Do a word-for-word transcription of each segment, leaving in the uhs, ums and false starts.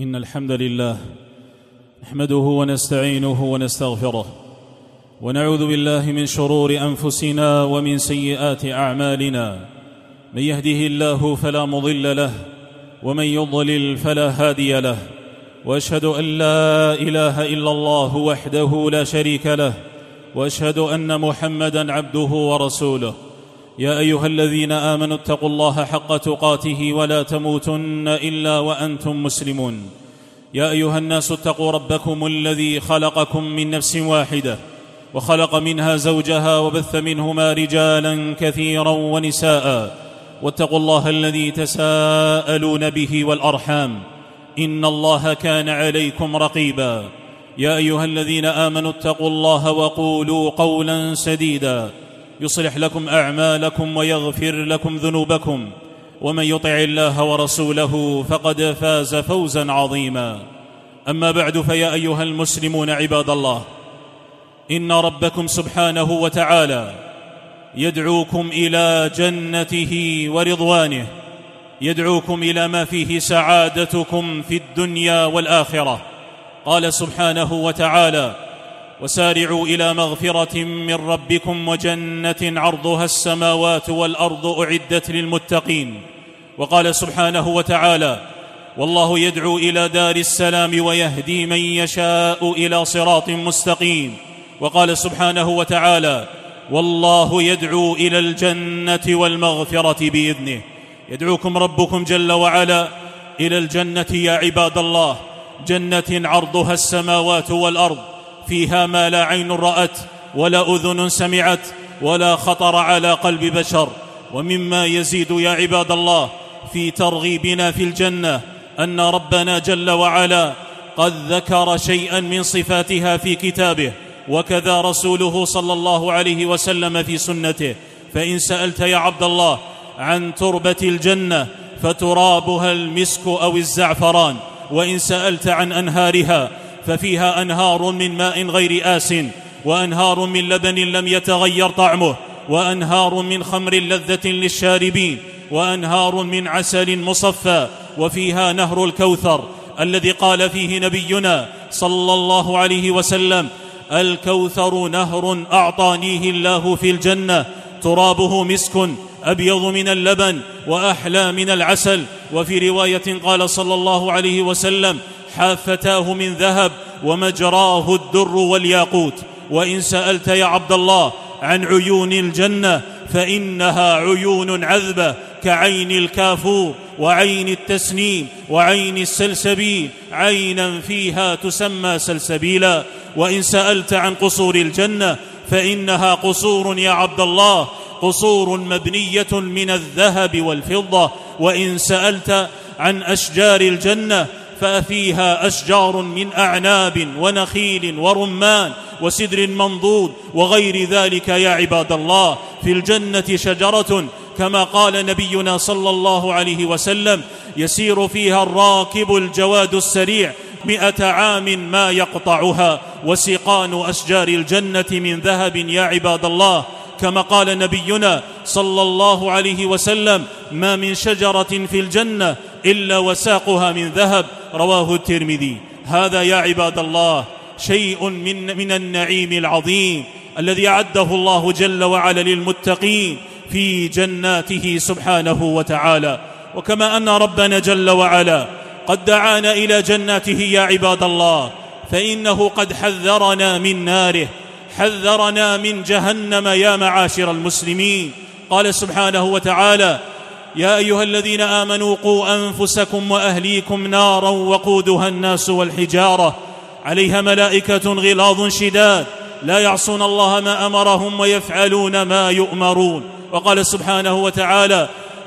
إن الحمد لله نحمده ونستعينه ونستغفره ونعوذ بالله من شرور أنفسنا ومن سيئات أعمالنا. من يهده الله فلا مضل له ومن يضلل فلا هادي له، وأشهد أن لا إله إلا الله وحده لا شريك له، وأشهد أن محمدًا عبده ورسوله. يا أيها الذين آمنوا اتقوا الله حق تقاته ولا تموتن إلا وأنتم مسلمون. يا أيها الناس اتقوا ربكم الذي خلقكم من نفس واحدة وخلق منها زوجها وبث منهما رجالا كثيرا ونساء، واتقوا الله الذي تساءلون به والأرحام إن الله كان عليكم رقيبا. يا أيها الذين آمنوا اتقوا الله وقولوا قولا سديدا يصلح لكم أعمالكم ويغفر لكم ذنوبكم، ومن يطع الله ورسوله فقد فاز فوزا عظيما. أما بعد، فيا أيها المسلمون عباد الله، إن ربكم سبحانه وتعالى يدعوكم إلى جنته ورضوانه، يدعوكم إلى ما فيه سعادتكم في الدنيا والآخرة. قال سبحانه وتعالى: وسارعوا إلى مغفرة من ربكم وجنة عرضها السماوات والأرض أعدت للمتقين. وقال سبحانه وتعالى: والله يدعو إلى دار السلام ويهدي من يشاء إلى صراط مستقيم. وقال سبحانه وتعالى: والله يدعو إلى الجنة والمغفرة بإذنه. يدعوكم ربكم جل وعلا إلى الجنة يا عباد الله، جنة عرضها السماوات والأرض، فيها ما لا عين رأت ولا أذن سمعت ولا خطر على قلب بشر. ومما يزيد يا عباد الله في ترغيبنا في الجنة أن ربنا جل وعلا قد ذكر شيئا من صفاتها في كتابه، وكذا رسوله صلى الله عليه وسلم في سنته. فإن سألت يا عبد الله عن تربة الجنة فترابها المسك أو الزعفران، وإن سألت عن أنهارها ففيها أنهار من ماء غير آس، وأنهار من لبن لم يتغير طعمه، وأنهار من خمر لذة للشاربين، وأنهار من عسل مصفى، وفيها نهر الكوثر الذي قال فيه نبينا صلى الله عليه وسلم: الكوثر نهر أعطانيه الله في الجنة، ترابه مسك أبيض من اللبن وأحلى من العسل. وفي رواية قال صلى الله عليه وسلم: حافتاه من ذهب ومجراه الدر والياقوت. وإن سألت يا عبد الله عن عيون الجنة فإنها عيون عذبة كعين الكافور وعين التسنيم وعين السلسبيل، عينا فيها تسمى سلسبيلا. وإن سألت عن قصور الجنة فإنها قصور يا عبد الله، قصور مبنية من الذهب والفضة. وإن سألت عن أشجار الجنة ففيها أشجار من أعناب ونخيل ورمان وسدر منضود وغير ذلك يا عباد الله. في الجنة شجرة كما قال نبينا صلى الله عليه وسلم: يسير فيها الراكب الجواد السريع مئة عام ما يقطعها. وسقان أشجار الجنة من ذهب يا عباد الله، كما قال نبينا صلى الله عليه وسلم: ما من شجرة في الجنة إلا وساقها من ذهب. رواه الترمذي. هذا يا عباد الله شيء من, من النعيم العظيم الذي أعده الله جل وعلا للمتقين في جناته سبحانه وتعالى. وكما أن ربنا جل وعلا قد دعانا إلى جناته يا عباد الله، فإنه قد حذرنا من ناره، حذرنا من جهنم يا معاشر المسلمين. قال سبحانه وتعالى: يا أيها الذين آمنوا قوا أنفسكم وأهليكم نارا وقودها الناس والحجارة عليها ملائكة غلاظ شداد لا يعصون الله ما أمرهم ويفعلون ما يؤمرون. وقال سبحانه وتعالى: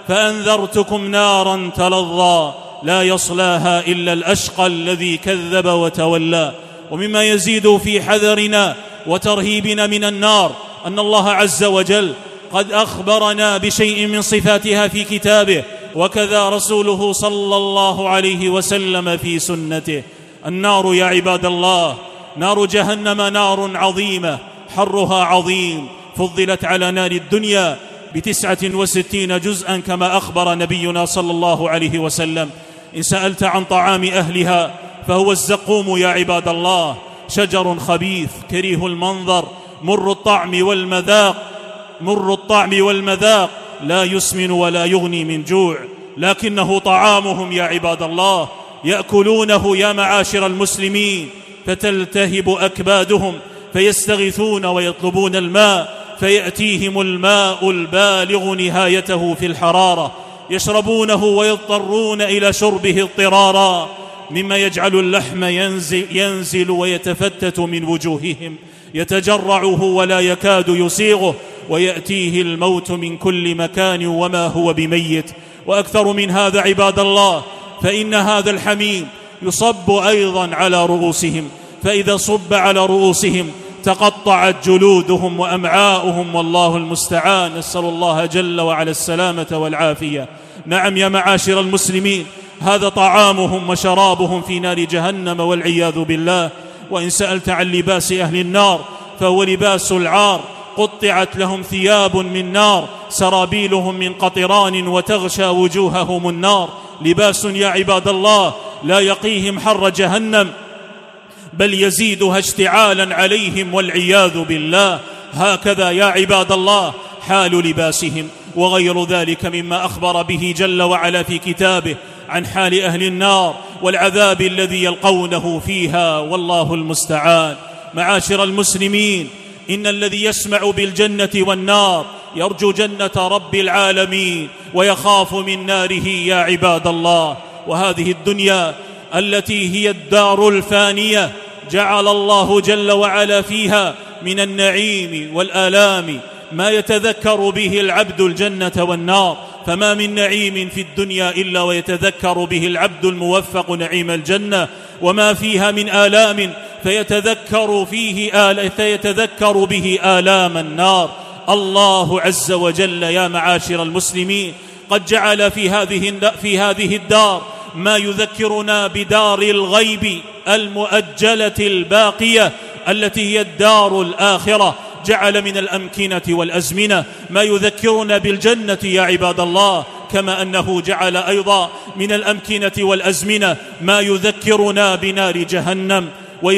فأنذرتكم نارا تلظى لا يصلاها إلا الأشقى الذي كذب وتولى. ومما يزيد في حذرنا وترهيبنا من النار أن الله عز وجل قد أخبرنا بشيء من صفاتها في كتابه، وكذا رسوله صلى الله عليه وسلم في سنته. النار يا عباد الله، نار جهنم نار عظيمة حرها عظيم، فضلت على نار الدنيا بتسعة وستين جزءا كما أخبر نبينا صلى الله عليه وسلم. إن سألت عن طعام أهلها فهو الزقوم يا عباد الله، شجر خبيث كريه المنظر مر الطعم والمذاق مر الطعم والمذاق لا يسمن ولا يغني من جوع، لكنه طعامهم يا عباد الله، يأكلونه يا معاشر المسلمين فتلتهب أكبادهم فيستغيثون ويطلبون الماء فيأتيهم الماء البالغ نهايته في الحرارة، يشربونه ويضطرون إلى شربه اضطرارا، مما يجعل اللحم ينزل, ينزل ويتفتت من وجوههم، يتجرعه ولا يكاد يسيغه، ويأتيه الموت من كل مكان وما هو بميت. وأكثر من هذا عباد الله، فإن هذا الحميم يصب أيضا على رؤوسهم، فإذا صب على رؤوسهم تقطعت جلودهم وأمعاؤهم، والله المستعان، نسأل الله جل وعلا السلامة والعافية. نعم يا معاشر المسلمين، هذا طعامهم وشرابهم في نار جهنم والعياذ بالله. وإن سألت عن لباس أهل النار فهو لباس العار، قطعت لهم ثياب من نار، سرابيلهم من قطران وتغشى وجوههم النار، لباس يا عباد الله لا يقيهم حر جهنم بل يزيدها اشتعالا عليهم والعياذ بالله. هكذا يا عباد الله حال لباسهم، وغير ذلك مما أخبر به جل وعلا في كتابه عن حال أهل النار والعذاب الذي يلقونه فيها، والله المستعان. معاشر المسلمين، إن الذي يسمع بالجنة والنار يرجو جنة رب العالمين ويخاف من ناره يا عباد الله. وهذه الدنيا التي هي الدار الفانية جعل الله جل وعلا فيها من النعيم والآلام ما يتذكر به العبد الجنة والنار، فما من نعيم في الدنيا إلا ويتذكر به العبد الموفق نعيم الجنة، وما فيها من آلام فيتذكر فيه آل فيتذكر به آلام النار. الله عز وجل يا معاشر المسلمين قد جعل في هذه في هذه الدار ما يذكرنا بدار الغيب المؤجلة الباقية التي هي الدار الآخرة، جعل من الأمكنة والأزمنة ما يذكرنا بالجنة يا عباد الله، كما أنه جعل أيضا من الأمكنة والأزمنة ما يذكرنا بنار جهنم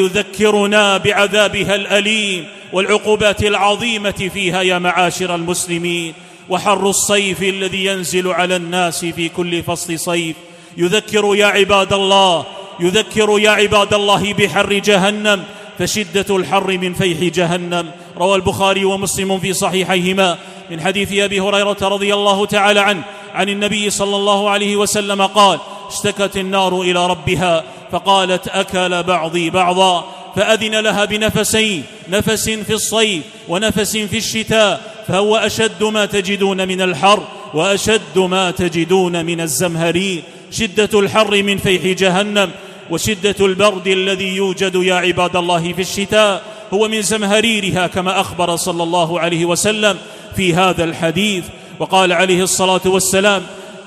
ويذكرنا بعذابها الأليم والعقوبات العظيمة فيها يا معاشر المسلمين. وحر الصيف الذي ينزل على الناس في كل فصل صيف يذكر يا عباد الله يذكر يا عباد الله بحر جهنم، فشدة الحر من فيح جهنم. روى البخاري ومسلم في صحيحيهما من حديث أبي هريرة رضي الله تعالى عنه عن النبي صلى الله عليه وسلم قال: اشتكت النار إلى ربها فقالت: أكل بعضي بعضا، فأذن لها بنفسين، نفس في الصيف ونفس في الشتاء، فهو أشد ما تجدون من الحر وأشد ما تجدون من الزمهرير. شدة الحر من فيح جهنم، وشدة البرد الذي يوجد يا عباد الله في الشتاء هو من زمهريرها، كما أخبر صلى الله عليه وسلم في هذا الحديث. وقال عليه الصلاة والسلام: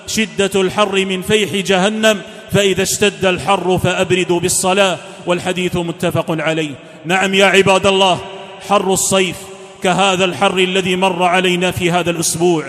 شدة الحر من فيح جهنم، فإذا اشتد الحر فأبردوا بالصلاة، والحديث متفق عليه. نعم يا عباد الله، حر الصيف كهذا الحر الذي مر علينا في هذا الأسبوع،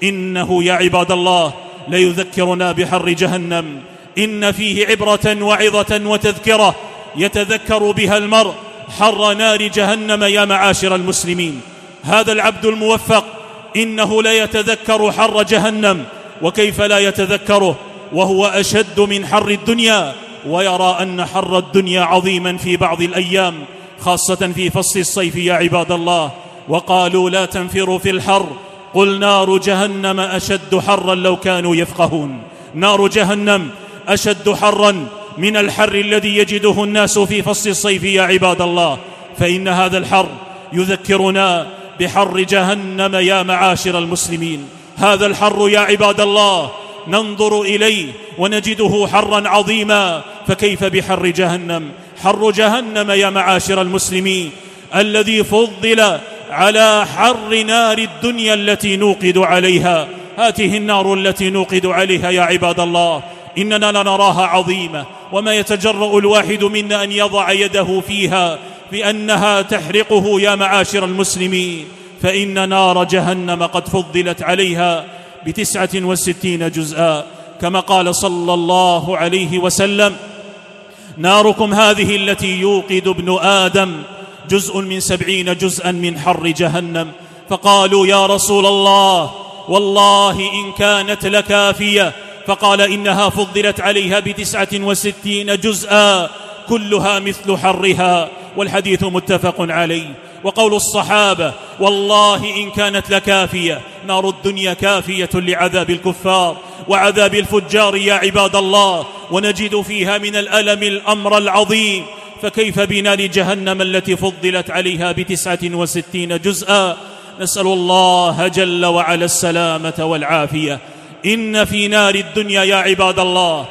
إنه يا عباد الله ليذكرنا بحر جهنم. إن فيه عبرة وعظة وتذكرة يتذكر بها المرء حر نار جهنم يا معاشر المسلمين. هذا العبد الموفق إنه لا يتذكر حر جهنم، وكيف لا يتذكره وهو أشد من حر الدنيا، ويرى أن حر الدنيا عظيما في بعض الأيام، خاصة في فصل الصيف يا عباد الله. وقالوا: لا تنفروا في الحر، قل نار جهنم أشد حرا لو كانوا يفقهون. نار جهنم أشد حرا من الحر الذي يجده الناس في فصل الصيف يا عباد الله، فإن هذا الحر يذكرنا بحر جهنم يا معاشر المسلمين. هذا الحر يا عباد الله ننظر إليه ونجده حرا عظيما، فكيف بحر جهنم؟ حر جهنم يا معاشر المسلمين الذي فضل على حر نار الدنيا التي نوقد عليها. هذه النار التي نوقد عليها يا عباد الله إننا لنراها عظيمة، وما يتجرأ الواحد منا أن يضع يده فيها بأنها تحرقه يا معاشر المسلمين، فإن نار جهنم قد فضلت عليها بتسعة وستين جزءا، كما قال صلى الله عليه وسلم: ناركم هذه التي يوقد ابن آدم جزء من سبعين جزءا من حر جهنم. فقالوا: يا رسول الله، والله إن كانت لكافية. فقال: إنها فضلت عليها بتسعة وستين جزءا كلها مثل حرها. والحديث متفق عليه. وقول الصحابة: والله إن كانت لكافية. نار الدنيا كافية لعذاب الكفار وعذاب الفجار يا عباد الله، ونجد فيها من الألم الأمر العظيم، فكيف بنار جهنم التي فضلت عليها بتسعة وستين جزءا؟ نسأل الله جل وعلا السلامة والعافية. إن في نار الدنيا يا عباد الله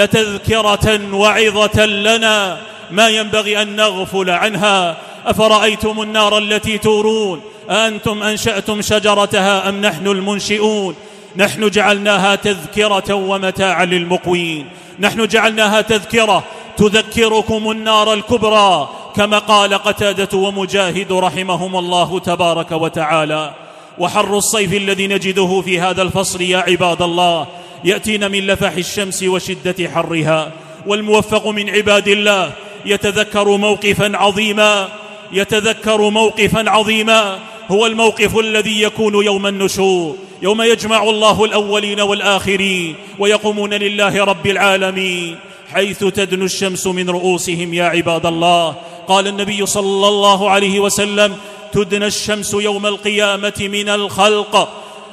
لتذكرة وعظة لنا ما ينبغي أن نغفل عنها. أفرأيتم النار التي تورون أأنتم أنشأتم شجرتها أم نحن المنشئون؟ نحن جعلناها تذكرة ومتاعا للمقوين. نحن جعلناها تذكرة تذكركم النار الكبرى، كما قال قتادة ومجاهد رحمهم الله تبارك وتعالى. وحر الصيف الذي نجده في هذا الفصل يا عباد الله يأتينا من لفح الشمس وشدة حرها. والموفق من عباد الله يتذكر موقفا عظيما يتذكر موقفا عظيما هو الموقف الذي يكون يوم النشور، يوم يجمع الله الأولين والآخرين ويقومون لله رب العالمين، حيث تدنو الشمس من رؤوسهم يا عباد الله. قال النبي صلى الله عليه وسلم: تدنى الشمس يوم القيامة من الخلق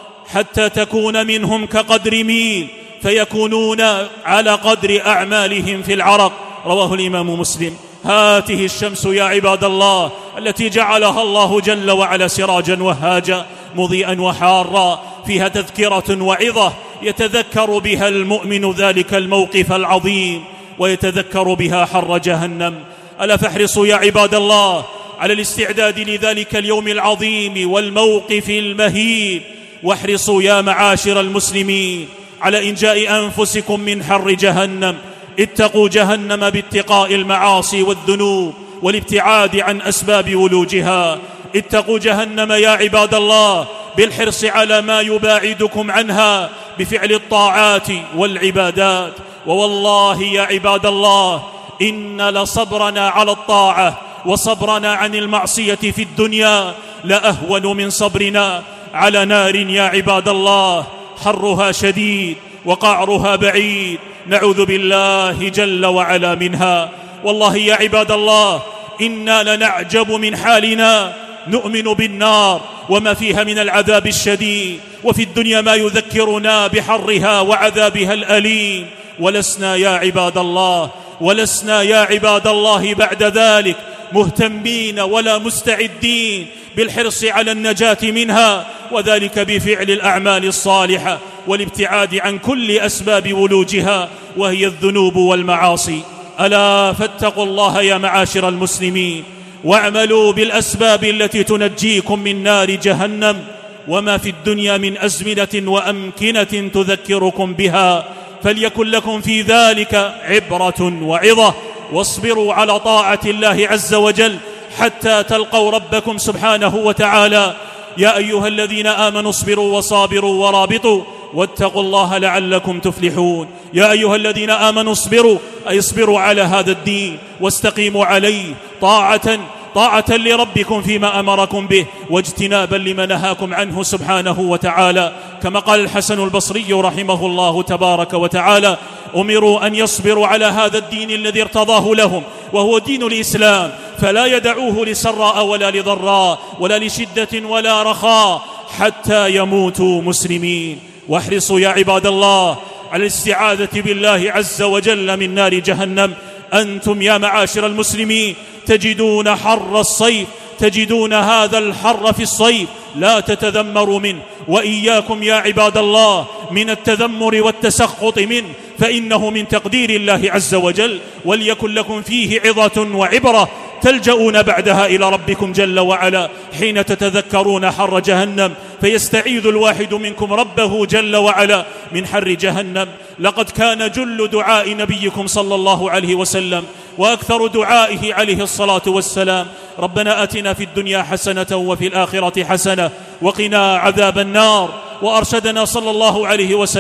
حتى تكون منهم كقدر ميل، فيكونون على قدر أعمالهم في العرق. رواه الإمام مسلم. هاته الشمس يا عباد الله التي جعلها الله جل وعلا سراجا وهاجا مضيئا وحارا، فيها تذكرة وعظة يتذكر بها المؤمن ذلك الموقف العظيم، ويتذكر بها حر جهنم. ألا فاحرصوا يا عباد الله على الاستعداد لذلك اليوم العظيم والموقف المهيب. واحرصوا يا معاشر المسلمين على إنجاء أنفسكم من حر جهنم. اتقوا جهنم باتقاء المعاصي والذنوب والابتعاد عن أسباب ولوجها. اتقوا جهنم يا عباد الله بالحرص على ما يباعدكم عنها بفعل الطاعات والعبادات. ووالله يا عباد الله إن لصبرنا على الطاعة وصبرنا عن المعصية في الدنيا لأهون من صبرنا على نار يا عباد الله حرها شديد وقعرها بعيد، نعوذ بالله جل وعلا منها. والله يا عباد الله إنا لنعجب من حالنا، نؤمن بالنار وما فيها من العذاب الشديد، وفي الدنيا ما يذكرنا بحرها وعذابها الأليم، ولسنا يا عباد الله ولسنا يا عباد الله بعد ذلك مهتمين ولا مستعدين بالحرص على النجاة منها، وذلك بفعل الأعمال الصالحة والابتعاد عن كل أسباب ولوجها وهي الذنوب والمعاصي. ألا فاتقوا الله يا معاشر المسلمين واعملوا بالأسباب التي تنجيكم من نار جهنم وما في الدنيا من أزمنة وأمكنة تذكركم بها، فليكن لكم في ذلك عبرة وعظة. واصبروا على طاعة الله عز وجل حتى تلقوا ربكم سبحانه وتعالى. يا أيها الذين آمنوا اصبروا وصابروا ورابطوا واتقوا الله لعلكم تفلحون. يا أيها الذين آمنوا اصبروا أي اصبروا على هذا الدين واستقيموا عليه طاعة طاعة لربكم فيما أمركم به واجتنابا لما نهاكم عنه سبحانه وتعالى. كما قال الحسن البصري رحمه الله تبارك وتعالى: أمروا أن يصبروا على هذا الدين الذي ارتضاه لهم وهو دين الإسلام، فلا يدعوه لسراء ولا لضراء ولا لشدة ولا رخاء حتى يموتوا مسلمين. واحرصوا يا عباد الله على الاستعاذة بالله عز وجل من نار جهنم. أنتم يا معاشر المسلمين تجدون حر الصيف، تجدون هذا الحر في الصيف لا تتذمروا منه، وإياكم يا عباد الله من التذمر والتسخط منه، فإنه من تقدير الله عز وجل، وليكن لكم فيه عظة وعبرة تلجؤون بعدها إلى ربكم جل وعلا حين تتذكرون حر جهنم، فيستعيذ الواحد منكم ربه جل وعلا من حر جهنم. لقد كان جل دعاء نبيكم صلى الله عليه وسلم وأكثر دعائه عليه الصلاة والسلام: ربنا آتنا في الدنيا حسنة وفي الآخرة حسنة وقنا عذاب النار. وأرشدنا صلى الله عليه وسلم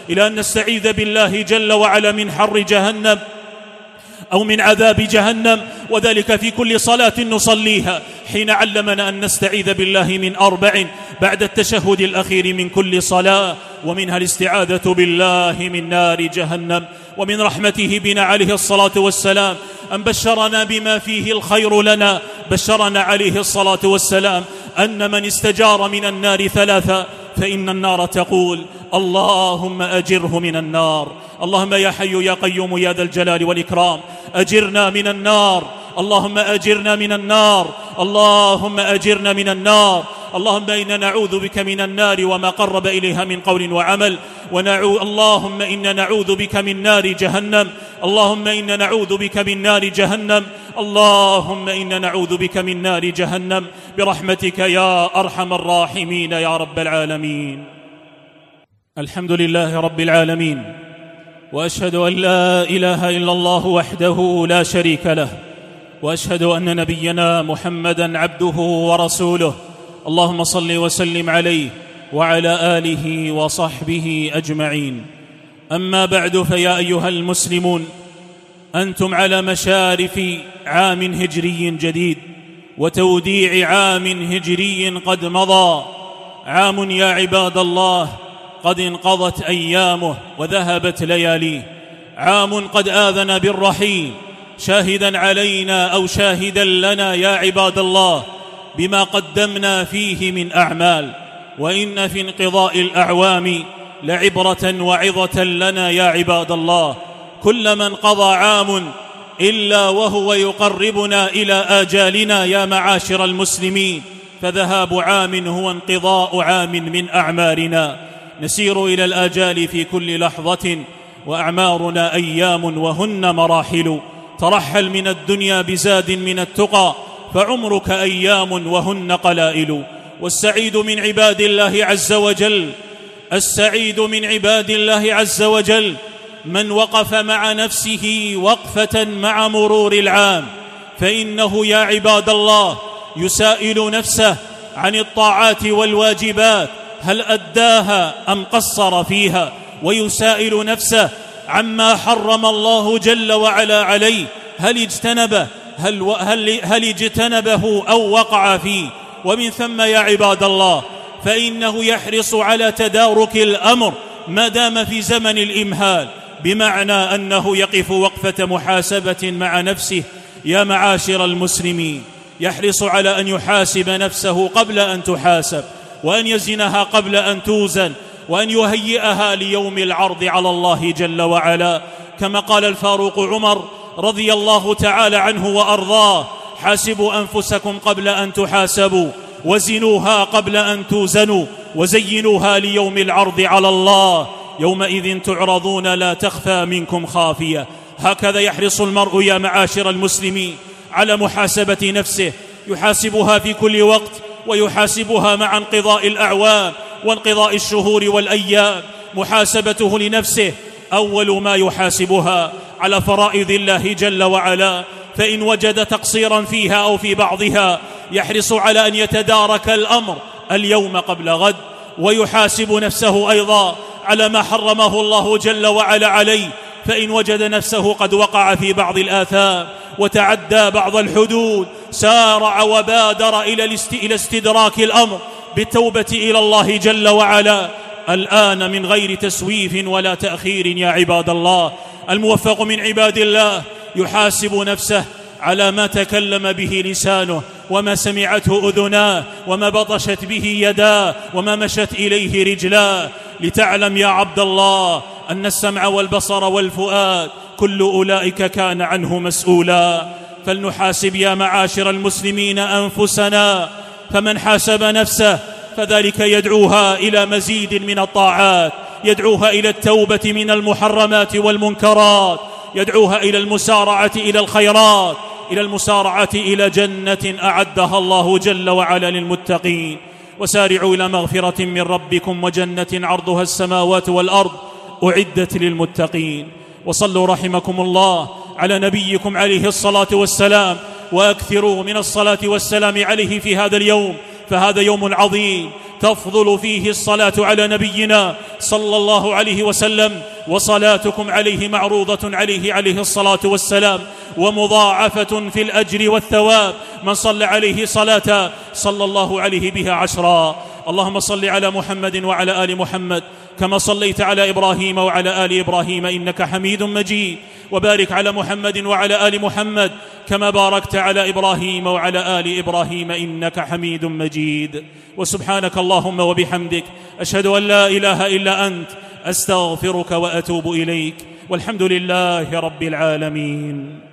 إلى أن نستعيذ بالله جل وعلا من حر جهنم أو من عذاب جهنم، وذلك في كل صلاة نصليها، حين علمنا أن نستعيذ بالله من أربع بعد التشهد الأخير من كل صلاة، ومنها الاستعاذة بالله من نار جهنم. ومن رحمته بنا عليه الصلاة والسلام أن بشرنا بما فيه الخير لنا. بشرنا عليه الصلاة والسلام أن من استجار من النار ثلاثة فإن النار تقول اللهم أجره من النار. اللهم يا حي يا قيوم يا ذا الجلال والإكرام أجرنا من النار. اللهم أجرنا من النار. اللهم أجرنا من النار. اللهم إنا نعوذ بك من النار وما قرب إليها من قول وعمل، ونعوذ اللهم إنا نعوذ بك من نار جهنم. اللهم إنا نعوذ بك من نار جهنم. اللهم إنا نعوذ بك من نار جهنم برحمتك يا أرحم الراحمين يا رب العالمين. الحمد لله رب العالمين، وأشهد أن لا إله إلا الله وحده لا شريك له، وأشهد أن نبينا محمدًا عبده ورسوله. اللهم صل وسلم عليه وعلى آله وصحبه أجمعين. أما بعد، فيا أيها المسلمون، أنتم على مشارف عام هجري جديد وتوديع عام هجري قد مضى. عام يا عباد الله قد انقضت أيامه وذهبت لياليه. عام قد آذن بالرحيل، شاهدا علينا أو شاهدا لنا يا عباد الله بما قدمنا فيه من أعمال. وإن في انقضاء الأعوام لعبرة وعظة لنا يا عباد الله. كلما انقضى عام إلا وهو يقربنا إلى آجالنا يا معاشر المسلمين، فذهاب عام هو انقضاء عام من أعمارنا. نسير إلى الآجال في كل لحظة، وأعمارنا أيام وهن مراحل. ترحل من الدنيا بزاد من التقى، فعمرك أيام وهن قلائل. والسعيد من عباد الله عز وجل السعيد من عباد الله عز وجل من وقف مع نفسه وقفة مع مرور العام، فإنه يا عباد الله يسائل نفسه عن الطاعات والواجبات هل أداها أم قصر فيها، ويسائل نفسه عما حرم الله جل وعلا عليه هل اجتنبه هل, هل, هل اجتنبه أو وقع فيه. ومن ثم يا عباد الله فإنه يحرص على تدارك الأمر ما دام في زمن الإمهال، بمعنى أنه يقف وقفة محاسبة مع نفسه يا معاشر المسلمين. يحرص على أن يحاسب نفسه قبل أن تحاسب، وأن يزنها قبل أن توزن، وأن يهيئها ليوم العرض على الله جل وعلا. كما قال الفاروق عمر رضي الله تعالى عنه وأرضاه: حاسبوا أنفسكم قبل أن تحاسبوا، وزنوها قبل أن توزنوا، وزينوها ليوم العرض على الله، يومئذ تعرضون لا تخفى منكم خافية. هكذا يحرص المرء يا معاشر المسلمين على محاسبة نفسه، يحاسبها في كل وقت، ويحاسبها مع انقضاء الأعوام وانقضاء الشهور والأيام. محاسبته لنفسه أول ما يحاسبها على فرائض الله جل وعلا، فإن وجد تقصيرا فيها أو في بعضها يحرص على أن يتدارك الأمر اليوم قبل غد، ويحاسب نفسه أيضا على ما حرمه الله جل وعلا عليه، فإن وجد نفسه قد وقع في بعض الآثام وتعدى بعض الحدود سارع وبادر إلى استدراك الأمر بالتوبة إلى الله جل وعلا الآن من غير تسويف ولا تأخير يا عباد الله. الموفق من عباد الله يحاسب نفسه على ما تكلم به لسانه، وما سمعته أذناه، وما بطشت به يداه، وما مشت إليه رجلاه. لتعلم يا عبد الله أن السمع والبصر والفؤاد كل أولئك كان عنه مسؤولا. فلنحاسب يا معاشر المسلمين أنفسنا، فمن حاسب نفسه فذلك يدعوها إلى مزيد من الطاعات، يدعوها إلى التوبة من المحرمات والمنكرات، يدعوها إلى المسارعة إلى الخيرات، إلى المسارعة إلى جنة أعدها الله جل وعلا للمتقين. وسارعوا إلى مغفرة من ربكم وجنة عرضها السماوات والأرض أعدت للمتقين. وصلوا رحمكم الله على نبيكم عليه الصلاة والسلام، وأكثروا من الصلاة والسلام عليه في هذا اليوم، فهذا يوم عظيم تفضل فيه الصلاة على نبينا صلى الله عليه وسلم، وصلاتكم عليه معروضة عليه عليه الصلاة والسلام، ومضاعفة في الأجر والثواب. من صلى عليه صلاة صلى الله عليه بها عشرا. اللهم صل على محمد وعلى آل محمد كما صليت على إبراهيم وعلى آل إبراهيم إنك حميد مجيد، وبارك على محمد وعلى آل محمد كما باركت على إبراهيم وعلى آل إبراهيم إنك حميد مجيد. وسبحانك اللهم وبحمدك، أشهد أن لا إله إلا أنت، أستغفرك وأتوب إليك، والحمد لله رب العالمين.